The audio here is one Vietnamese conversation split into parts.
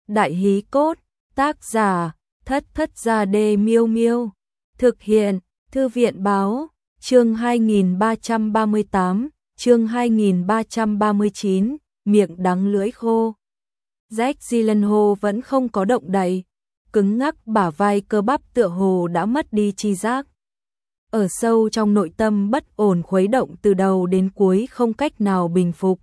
Đại hí cốt, tác giả, Thất Thất Gia Đê Miêu Miêu. Thực hiện, Thư viện báo, chương 2338, chương 2339, miệng đắng lưỡi khô. Jack Gyllenhaal vẫn không có động đậy, cứng ngắc bả vai cơ bắp tựa hồ đã mất đi chi giác. Ở sâu trong nội tâm bất ổn khuấy động từ đầu đến cuối không cách nào bình phục.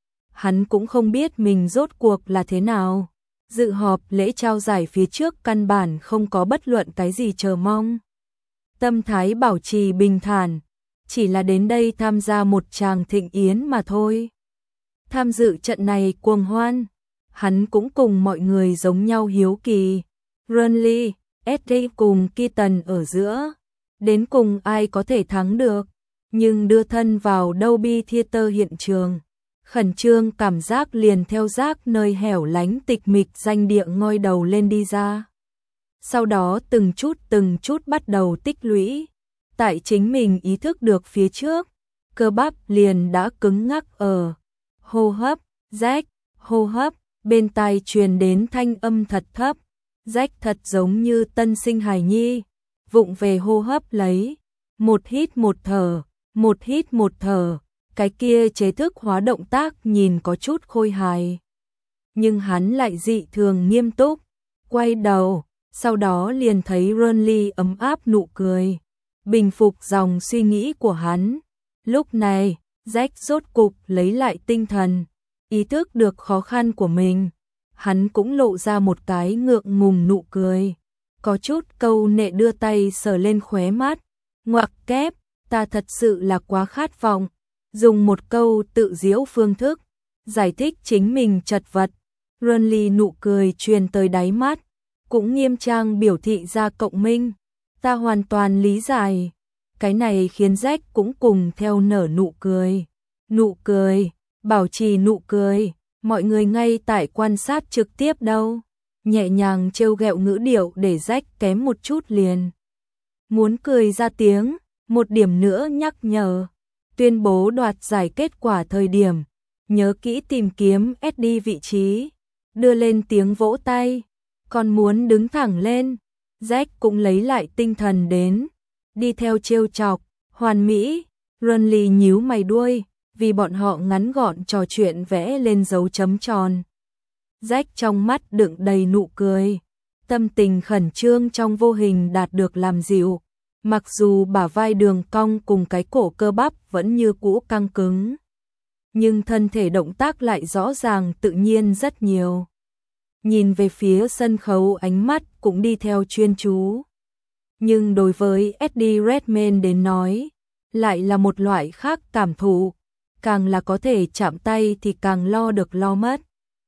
Hắn cũng không biết mình rốt cuộc là thế nào. Dự họp lễ trao giải phía trước căn bản không có bất luận cái gì chờ mong. Tâm thái bảo trì bình thản, chỉ là đến đây tham gia một tràng thịnh yến mà thôi. Tham dự trận này cuồng hoan, hắn cũng cùng mọi người giống nhau hiếu kỳ. Burnley, Eddie cùng Keaton ở giữa, đến cùng ai có thể thắng được, nhưng đưa thân vào Dolby Theatre hiện trường. Khẩn trương cảm giác liền theo rác nơi hẻo lánh tịch mịch danh địa ngoi đầu lên đi ra. Sau đó từng chút bắt đầu tích lũy. Tại chính mình ý thức được phía trước, cơ bắp liền đã cứng ngắc ở. Hô hấp, Jack, hô hấp, bên tai truyền đến thanh âm thật thấp. Jack thật giống như tân sinh hài nhi, vụng về hô hấp lấy. Một hít một thở, một hít một thở. Cái kia chế thức hóa động tác nhìn có chút khôi hài. Nhưng hắn lại dị thường nghiêm túc, quay đầu, sau đó liền thấy Burnley ấm áp nụ cười, bình phục dòng suy nghĩ của hắn. Lúc này, Jack rốt cục lấy lại tinh thần, ý thức được khó khăn của mình. Hắn cũng lộ ra một cái ngượng ngùng nụ cười, có chút câu nệ đưa tay sờ lên khóe mắt, ngoặc kép, ta thật sự là quá khát vọng. Dùng một câu tự giễu phương thức, giải thích chính mình chật vật. Burnley nụ cười truyền tới đáy mắt, cũng nghiêm trang biểu thị ra cộng minh. Ta hoàn toàn lý giải. Cái này khiến Jack cũng cùng theo nở nụ cười. Nụ cười, bảo trì nụ cười, mọi người ngay tại quan sát trực tiếp đâu. Nhẹ nhàng trêu ghẹo ngữ điệu để Jack kém một chút liền muốn cười ra tiếng, một điểm nữa nhắc nhở. Tuyên bố đoạt giải kết quả thời điểm, nhớ kỹ tìm kiếm Eddie vị trí, đưa lên tiếng vỗ tay, còn muốn đứng thẳng lên. Jack cũng lấy lại tinh thần đến, đi theo trêu chọc, hoàn mỹ. Burnley nhíu mày đuôi, vì bọn họ ngắn gọn trò chuyện vẽ lên dấu chấm tròn. Jack trong mắt đựng đầy nụ cười, tâm tình khẩn trương trong vô hình đạt được làm dịu. Mặc dù bả vai đường cong cùng cái cổ cơ bắp vẫn như cũ căng cứng, nhưng thân thể động tác lại rõ ràng tự nhiên rất nhiều. Nhìn về phía sân khấu ánh mắt cũng đi theo chuyên chú. Nhưng đối với Eddie Redmayne đến nói, lại là một loại khác cảm thụ, càng là có thể chạm tay thì càng lo được lo mất.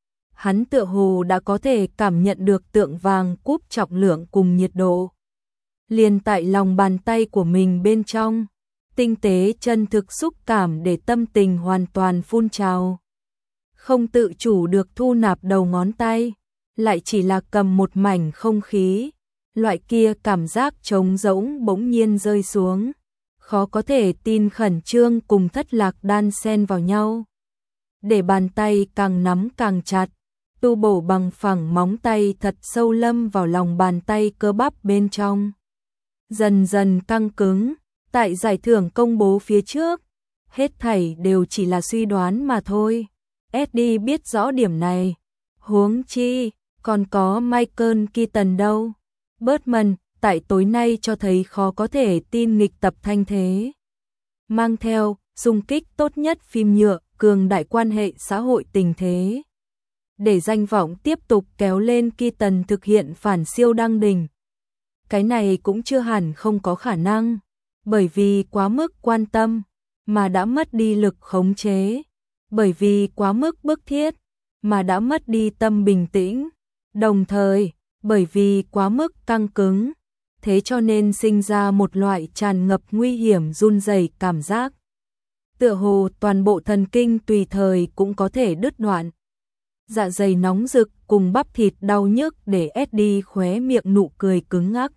Hắn tựa hồ đã có thể cảm nhận được tượng vàng cúp trọng lượng cùng nhiệt độ. Liền tại lòng bàn tay của mình bên trong, tinh tế chân thực xúc cảm để tâm tình hoàn toàn phun trào. Không tự chủ được thu nạp đầu ngón tay, lại chỉ là cầm một mảnh không khí, loại kia cảm giác trống rỗng bỗng nhiên rơi xuống, khó có thể tin khẩn trương cùng thất lạc đan xen vào nhau. Để bàn tay càng nắm càng chặt, tu bổ bằng phẳng móng tay thật sâu lâm vào lòng bàn tay cơ bắp bên trong. Dần dần căng cứng, tại giải thưởng công bố phía trước, hết thảy đều chỉ là suy đoán mà thôi. Eddie biết rõ điểm này, huống chi, còn có Michael Keaton đâu. Birdman, tại tối nay cho thấy khó có thể tin nghịch tập thanh thế. Mang theo, xung kích tốt nhất phim nhựa, cường đại quan hệ xã hội tình thế. Để danh vọng tiếp tục kéo lên Keaton thực hiện phản siêu đăng đỉnh. Cái này cũng chưa hẳn không có khả năng, bởi vì quá mức quan tâm, mà đã mất đi lực khống chế, bởi vì quá mức bức thiết, mà đã mất đi tâm bình tĩnh, đồng thời, bởi vì quá mức căng cứng, thế cho nên sinh ra một loại tràn ngập nguy hiểm run rẩy cảm giác. Tựa hồ toàn bộ thần kinh tùy thời cũng có thể đứt đoạn. Dạ dày nóng rực cùng bắp thịt đau nhức để Eddie khóe miệng nụ cười cứng ngắc.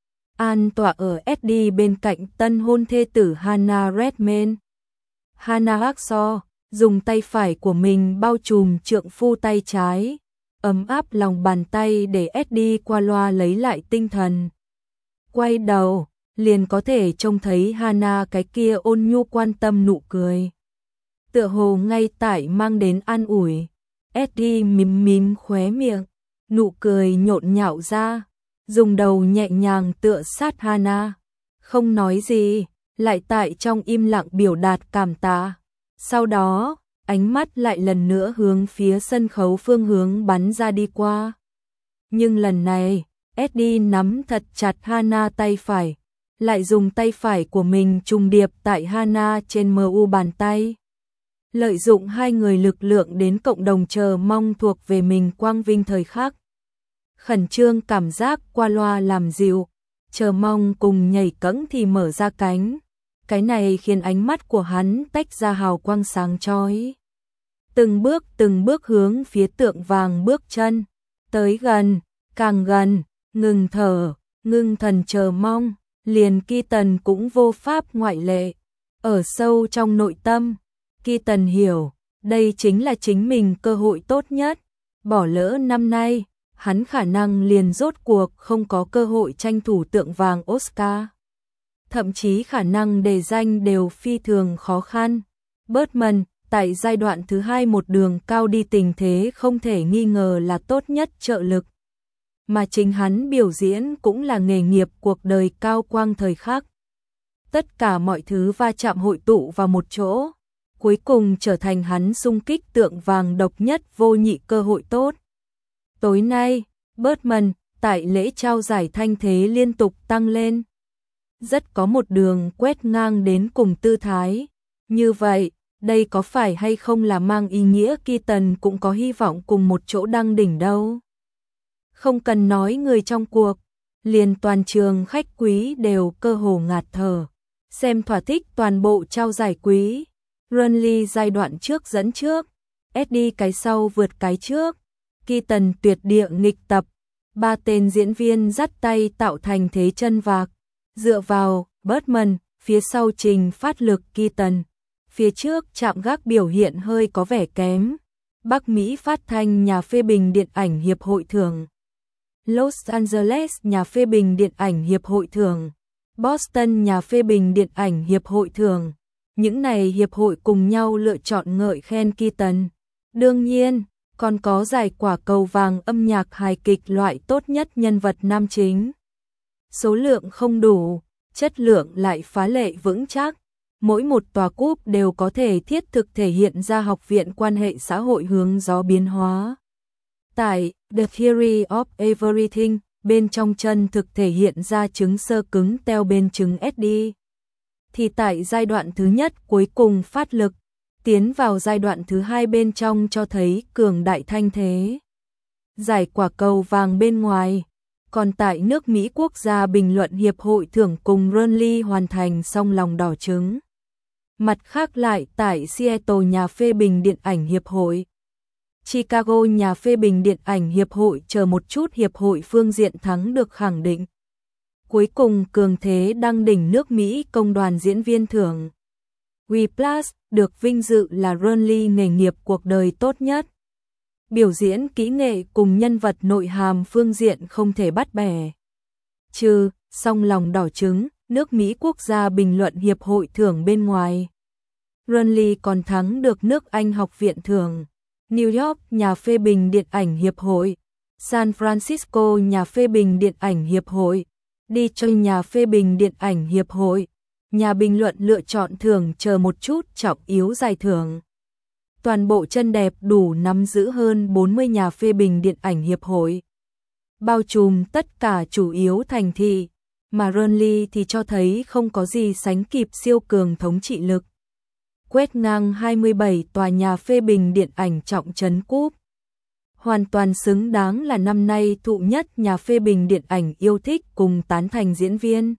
An tọa ở Eddie bên cạnh tân hôn thê tử Hannah Redmayne. Hannah Hacksaw dùng tay phải của mình bao trùm trượng phu tay trái, ấm áp lòng bàn tay để Eddie qua loa lấy lại tinh thần. Quay đầu, liền có thể trông thấy Hana cái kia ôn nhu quan tâm nụ cười. Tựa hồ ngay tại mang đến an ủi. Eddie mím mím khóe miệng, nụ cười nhộn nhạo ra, dùng đầu nhẹ nhàng tựa sát Hana. Không nói gì, lại tại trong im lặng biểu đạt cảm tạ. Sau đó, ánh mắt lại lần nữa hướng phía sân khấu phương hướng bắn ra đi qua. Nhưng lần này, Eddie nắm thật chặt Hana tay phải, lại dùng tay phải của mình trùng điệp tại Hana trên mu bàn tay. Lợi dụng hai người lực lượng đến cộng đồng chờ mong thuộc về mình quang vinh thời khắc. Khẩn trương cảm giác qua loa làm dịu, chờ mong cùng nhảy cẫng thì mở ra cánh. Cái này khiến ánh mắt của hắn tách ra hào quang sáng chói. Từng bước hướng phía tượng vàng bước chân, tới gần, càng gần, ngừng thở, ngưng thần chờ mong, liền Keaton cũng vô pháp ngoại lệ. Ở sâu trong nội tâm, Keaton hiểu, đây chính là chính mình cơ hội tốt nhất. Bỏ lỡ năm nay, hắn khả năng liền rốt cuộc không có cơ hội tranh thủ tượng vàng Oscar. Thậm chí khả năng đề danh đều phi thường khó khăn. Birdman, tại giai đoạn thứ 2 một đường cao đi tình thế không thể nghi ngờ là tốt nhất trợ lực. Mà chính hắn biểu diễn cũng là nghề nghiệp cuộc đời cao quang thời khắc. Tất cả mọi thứ va chạm hội tụ vào một chỗ, cuối cùng trở thành hắn xung kích tượng vàng độc nhất vô nhị cơ hội tốt. Tối nay, Birdman, tại lễ trao giải thanh thế liên tục tăng lên. Rất có một đường quét ngang đến cùng tư thái. Như vậy, đây có phải hay không là mang ý nghĩa Keaton cũng có hy vọng cùng một chỗ đăng đỉnh đâu. Không cần nói người trong cuộc, liền toàn trường khách quý đều cơ hồ ngạt thở. Xem thỏa thích toàn bộ trao giải quý. Runley giai đoạn trước dẫn trước, Eddie cái sau vượt cái trước. Keaton tuyệt địa nghịch tập, ba tên diễn viên dắt tay tạo thành thế chân vạc. Dựa vào Birdman, phía sau trình phát lực Keaton, phía trước chạm gác biểu hiện hơi có vẻ kém. Bắc Mỹ phát thanh nhà phê bình điện ảnh hiệp hội thưởng, Los Angeles nhà phê bình điện ảnh hiệp hội thưởng, Boston nhà phê bình điện ảnh hiệp hội thưởng. Những này hiệp hội cùng nhau lựa chọn ngợi khen Keaton. Đương nhiên, còn có giải quả cầu vàng âm nhạc hài kịch loại tốt nhất nhân vật nam chính. Số lượng không đủ, chất lượng lại phá lệ vững chắc. Mỗi một tòa cúp đều có thể thiết thực thể hiện ra học viện quan hệ xã hội hướng gió biến hóa. Tại The Theory of Everything, bên trong chân thực thể hiện ra trứng sơ cứng teo bên trứng Eddie. Thì tại giai đoạn thứ nhất cuối cùng phát lực, tiến vào giai đoạn thứ 2 bên trong cho thấy cường đại thanh thế. Giải quả cầu vàng bên ngoài, còn tại nước Mỹ Quốc gia bình luận hiệp hội thưởng cùng Runley hoàn thành xong lòng đỏ trứng. Mặt khác lại tại Seattle nhà phê bình điện ảnh hiệp hội, Chicago nhà phê bình điện ảnh hiệp hội chờ một chút hiệp hội phương diện thắng được khẳng định. Cuối cùng cường thế đăng đỉnh nước Mỹ công đoàn diễn viên thưởng. Whiplash được vinh dự là Runley nghề nghiệp cuộc đời tốt nhất. Biểu diễn kỹ nghệ cùng nhân vật nội hàm phương diện không thể bắt bẻ. Trừ, song lòng đỏ trứng, nước Mỹ Quốc gia bình luận hiệp hội thưởng bên ngoài. Runley còn thắng được nước Anh học viện thưởng, New York nhà phê bình điện ảnh hiệp hội, San Francisco nhà phê bình điện ảnh hiệp hội, Detroit nhà phê bình điện ảnh hiệp hội, nhà bình luận lựa chọn thưởng chờ một chút trọng yếu giải thưởng. Toàn bộ chân đẹp đủ nắm giữ hơn 40 nhà phê bình điện ảnh hiệp hội, bao trùm tất cả chủ yếu thành thị, mà Runley thì cho thấy không có gì sánh kịp siêu cường thống trị lực. Quét ngang 27 tòa nhà phê bình điện ảnh trọng trấn cúp. Hoàn toàn xứng đáng là năm nay thụ nhất nhà phê bình điện ảnh yêu thích cùng tán thành diễn viên.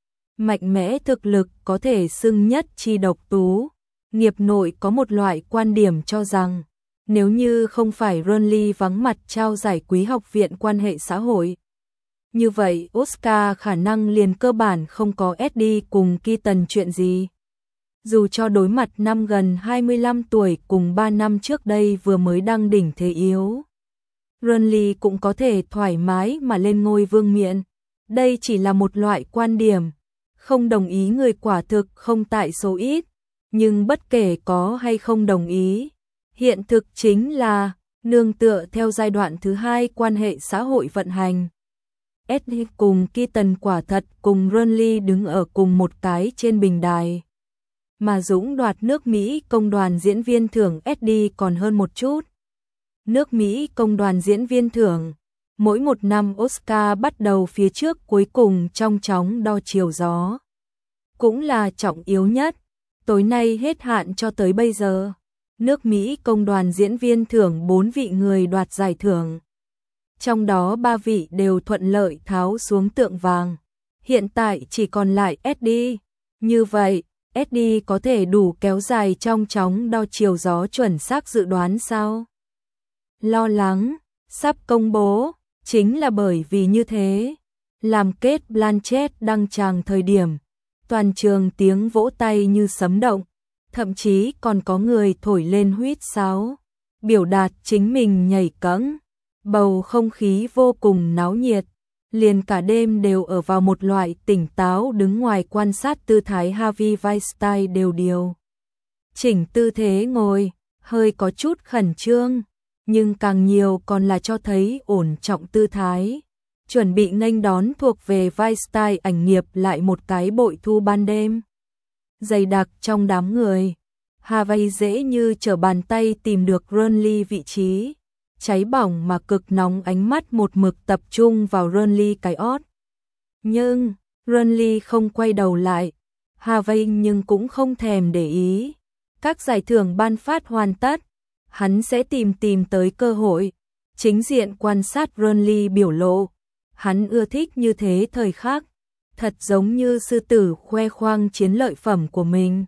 Mạnh mẽ thực lực có thể xưng nhất chi độc tú. Nghiệp nội có một loại quan điểm cho rằng, nếu như không phải Runley vắng mặt trao giải quý học viện quan hệ xã hội, như vậy Oscar khả năng liền cơ bản không có Eddie cùng Keaton chuyện gì. Dù cho đối mặt năm gần 25 tuổi cùng 3 năm trước đây vừa mới đăng đỉnh thế yếu. Renly cũng có thể thoải mái mà lên ngôi vương miện. Đây chỉ là một loại quan điểm, không đồng ý người quả thực không tại số ít, nhưng bất kể có hay không đồng ý, hiện thực chính là nương tựa theo giai đoạn thứ hai quan hệ xã hội vận hành. Eddie cùng Keaton quả thật cùng Renly đứng ở cùng một cái trên bình đài. Mà Dũng đoạt nước Mỹ công đoàn diễn viên thưởng Eddie còn hơn một chút. Nước Mỹ công đoàn diễn viên thưởng, mỗi một năm Oscar bắt đầu phía trước cuối cùng trong chóng đo chiều gió. Cũng là trọng yếu nhất, tối nay hết hạn cho tới bây giờ. Nước Mỹ công đoàn diễn viên thưởng 4 vị người đoạt giải thưởng. Trong đó 3 vị đều thuận lợi tháo xuống tượng vàng. Hiện tại chỉ còn lại Eddie. Như vậy, Eddie có thể đủ kéo dài trong chóng đo chiều gió chuẩn xác dự đoán sao? Lo lắng, sắp công bố, chính là bởi vì như thế. Làm Cate Blanchett đăng tràng thời điểm, toàn trường tiếng vỗ tay như sấm động, thậm chí còn có người thổi lên huýt sáo, biểu đạt chính mình nhảy cẫng. Bầu không khí vô cùng náo nhiệt, liền cả đêm đều ở vào một loại tỉnh táo đứng ngoài quan sát tư thái Harvey Weinstein đều điều. Chỉnh tư thế ngồi, hơi có chút khẩn trương, nhưng càng nhiều còn là cho thấy ổn trọng tư thái. Chuẩn bị nghênh đón thuộc về Weinstein ảnh nghiệp lại một cái bội thu ban đêm. Dày đặc trong đám người, Harvey dễ như trở bàn tay tìm được Renly vị trí. Cháy bỏng mà cực nóng ánh mắt một mực tập trung vào Renly cái ót. Nhưng, Renly không quay đầu lại. Harvey nhưng cũng không thèm để ý. Các giải thưởng ban phát hoàn tất, hắn sẽ tìm tới cơ hội. Chính diện quan sát Renly biểu lộ. Hắn ưa thích như thế thời khắc. Thật giống như sư tử khoe khoang chiến lợi phẩm của mình.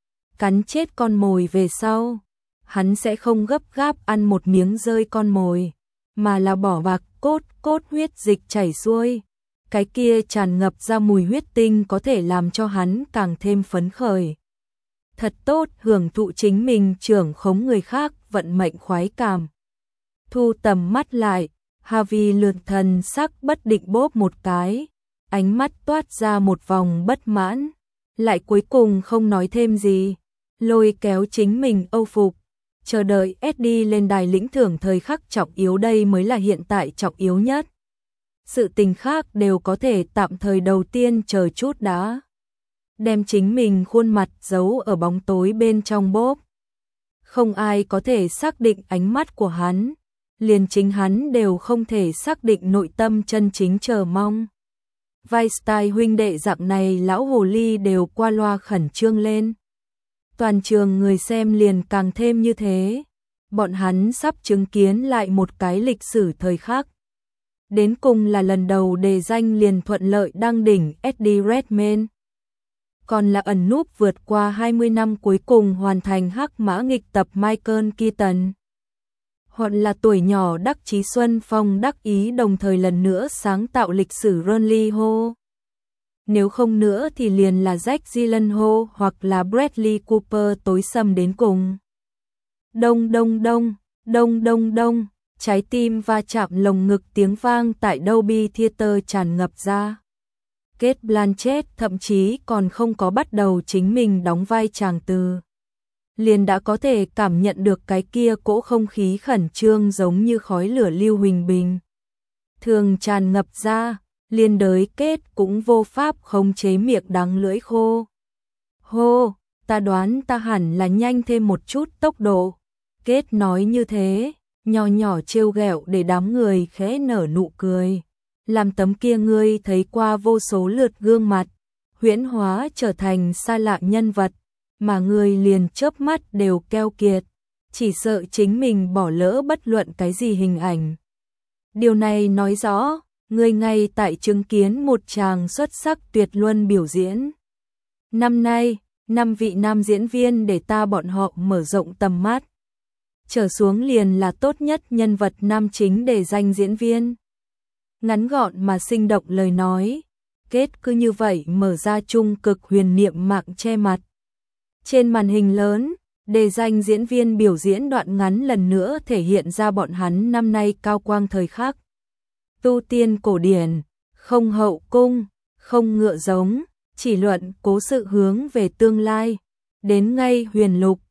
Cắn chết con mồi về sau. Hắn sẽ không gấp gáp ăn một miếng rơi con mồi, mà là bỏ bạc cốt huyết dịch chảy xuôi. Cái kia tràn ngập ra mùi huyết tinh có thể làm cho hắn càng thêm phấn khởi. Thật tốt hưởng thụ chính mình trưởng khống người khác vận mệnh khoái cảm. Thu tầm mắt lại, Harvey lượt thần sắc bất định bóp một cái, ánh mắt toát ra một vòng bất mãn, lại cuối cùng không nói thêm gì, lôi kéo chính mình âu phục. Chờ đợi Eddie lên đài lĩnh thưởng thời khắc trọng yếu đây mới là hiện tại trọng yếu nhất. Sự tình khác đều có thể tạm thời đầu tiên chờ chút đã. Đem chính mình khuôn mặt giấu ở bóng tối bên trong bóp. Không ai có thể xác định ánh mắt của hắn. Liền chính hắn đều không thể xác định nội tâm chân chính chờ mong. Weinstein huynh đệ dạng này lão hồ ly đều qua loa khẩn trương lên. Toàn trường người xem liền càng thêm như thế. Bọn hắn sắp chứng kiến lại một cái lịch sử thời khắc. Đến cùng là lần đầu đề danh liền thuận lợi đăng đỉnh Eddie Redmayne. Còn là ẩn núp vượt qua 20 năm cuối cùng hoàn thành hắc mã nghịch tập Michael Keaton. Hoặc là tuổi nhỏ đắc chí xuân phong đắc ý đồng thời lần nữa sáng tạo lịch sử Renly Ho. Nếu không nữa thì liền là Jake Gyllenhaal hoặc là Bradley Cooper tối sầm đến cùng. Đông đông đông, đông đông đông, trái tim va chạm lồng ngực tiếng vang tại Dolby Theater tràn ngập ra. Cate Blanchett thậm chí còn không có bắt đầu chính mình đóng vai chàng từ. Liền đã có thể cảm nhận được cái kia cỗ không khí khẩn trương giống như khói lửa lưu huỳnh bình. Thường tràn ngập ra. Liên đới Kết cũng vô pháp khống chế miệng đắng lưỡi khô. Hô, ta đoán ta hẳn là nhanh thêm một chút tốc độ. Kết nói như thế, nhỏ nhỏ trêu ghẹo để đám người khẽ nở nụ cười. Làm tấm kia ngươi thấy qua vô số lượt gương mặt, huyễn hóa trở thành xa lạ nhân vật, mà ngươi liền chớp mắt đều keo kiệt, chỉ sợ chính mình bỏ lỡ bất luận cái gì hình ảnh. Điều này nói rõ, ngươi ngay tại chứng kiến một chàng xuất sắc tuyệt luân biểu diễn. Năm nay, 5 vị nam diễn viên để ta bọn họ mở rộng tầm mắt. Trở xuống liền là tốt nhất nhân vật nam chính để danh diễn viên. Ngắn gọn mà sinh động lời nói, Kết cứ như vậy mở ra trung cực huyền niệm mạng che mặt. Trên màn hình lớn, Đề danh diễn viên biểu diễn đoạn ngắn lần nữa thể hiện ra bọn hắn năm nay cao quang thời khắc. Tu tiên cổ điển, không hậu cung, không ngựa giống, chỉ luận cố sự hướng về tương lai. Đến ngay huyền lục,